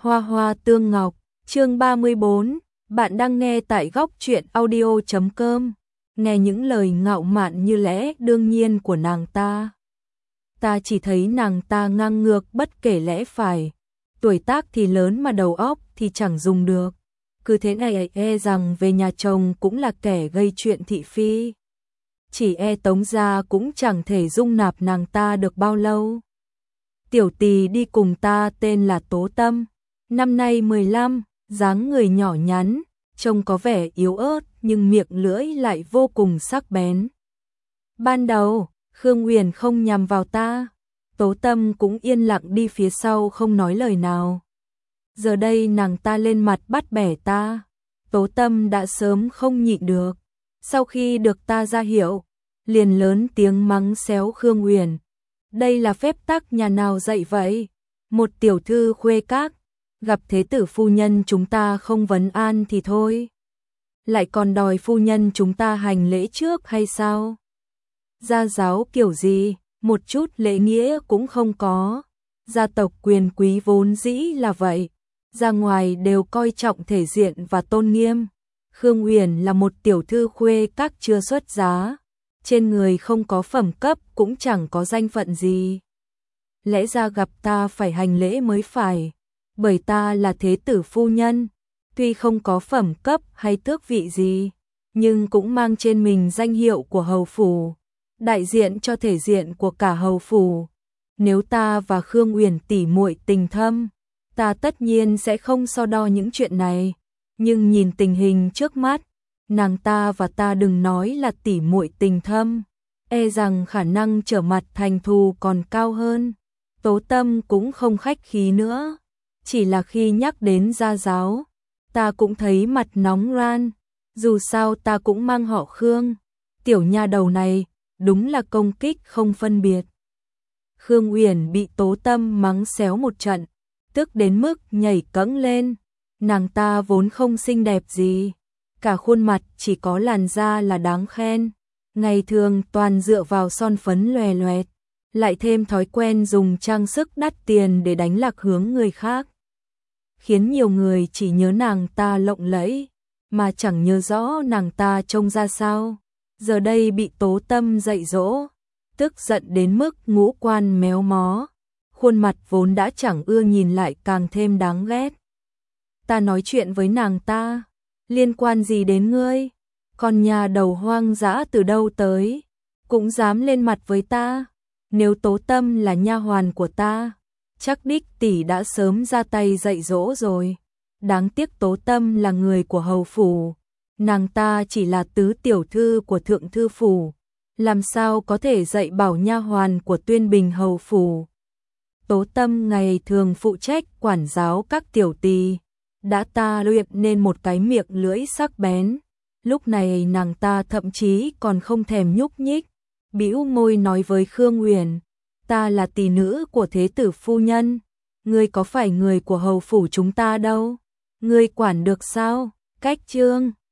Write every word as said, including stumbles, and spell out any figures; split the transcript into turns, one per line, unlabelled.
Hoa hoa tương ngọc, chương ba mươi bốn, bạn đang nghe tại góc truyện audio chấm com. Nghe những lời ngạo mạn như lẽ đương nhiên của nàng ta. Ta chỉ thấy nàng ta ngang ngược bất kể lẽ phải. Tuổi tác thì lớn mà đầu óc thì chẳng dùng được. Cứ thế này e rằng về nhà chồng cũng là kẻ gây chuyện thị phi. Chỉ e Tống gia cũng chẳng thể dung nạp nàng ta được bao lâu. Tiểu tỳ đi cùng ta tên là Tố Tâm, năm nay mười lăm, dáng người nhỏ nhắn, trông có vẻ yếu ớt nhưng miệng lưỡi lại vô cùng sắc bén. Ban đầu, Khương Uyển không nhằm vào ta, Tố Tâm cũng yên lặng đi phía sau không nói lời nào. Giờ đây nàng ta lên mặt bắt bẻ ta, Tố Tâm đã sớm không nhịn được, sau khi được ta ra hiệu, liền lớn tiếng mắng xéo Khương Uyển. Đây là phép tắc nhà nào dạy vậy? Một tiểu thư khuê các, gặp thế tử phu nhân chúng ta không vấn an thì thôi. Lại còn đòi phu nhân chúng ta hành lễ trước hay sao? Gia giáo kiểu gì, một chút lễ nghĩa cũng không có. Gia tộc quyền quý vốn dĩ là vậy, ra ngoài đều coi trọng thể diện và tôn nghiêm. Khương Uyển là một tiểu thư khuê các chưa xuất giá. Trên người không có phẩm cấp cũng chẳng có danh phận gì. Lẽ ra gặp ta phải hành lễ mới phải, bởi ta là thế tử phu nhân, tuy không có phẩm cấp hay tước vị gì, nhưng cũng mang trên mình danh hiệu của hầu phủ, đại diện cho thể diện của cả hầu phủ. Nếu ta và Khương Uyển tỉ muội tình thâm, ta tất nhiên sẽ không so đo những chuyện này, nhưng nhìn tình hình trước mắt, nàng ta và ta đừng nói là tỉ muội tình thâm, e rằng khả năng trở mặt thành thù còn cao hơn. Tố Tâm cũng không khách khí nữa, chỉ là khi nhắc đến gia giáo, ta cũng thấy mặt nóng ran, dù sao ta cũng mang họ Khương, tiểu nha đầu này đúng là công kích không phân biệt. Khương Uyển bị Tố Tâm mắng xéo một trận, tức đến mức nhảy cẫng lên, nàng ta vốn không xinh đẹp gì. Cả khuôn mặt chỉ có làn da là đáng khen, ngày thường toàn dựa vào son phấn loè loẹt, lại thêm thói quen dùng trang sức đắt tiền để đánh lạc hướng người khác, khiến nhiều người chỉ nhớ nàng ta lộng lẫy, mà chẳng nhớ rõ nàng ta trông ra sao. Giờ đây bị Tố Tâm dạy dỗ, tức giận đến mức ngũ quan méo mó, khuôn mặt vốn đã chẳng ưa nhìn lại càng thêm đáng ghét. Ta nói chuyện với nàng ta, liên quan gì đến ngươi? Con nhà đầu hoang dã từ đâu tới, cũng dám lên mặt với ta? Nếu Tố Tâm là nha hoàn của ta, chắc đích tỷ đã sớm ra tay dạy dỗ rồi. Đáng tiếc Tố Tâm là người của hầu phủ, nàng ta chỉ là tứ tiểu thư của thượng thư phủ, làm sao có thể dạy bảo nha hoàn của Tuyên Bình hầu phủ. Tố Tâm ngày thường phụ trách quản giáo các tiểu tỳ, đã ta luyện nên một cái miệng lưỡi sắc bén, lúc này nàng ta thậm chí còn không thèm nhúc nhích, bĩu môi nói với Khương Uyển, ta là tỷ nữ của thế tử phu nhân, ngươi có phải người của hầu phủ chúng ta đâu, ngươi quản được sao? Cách chương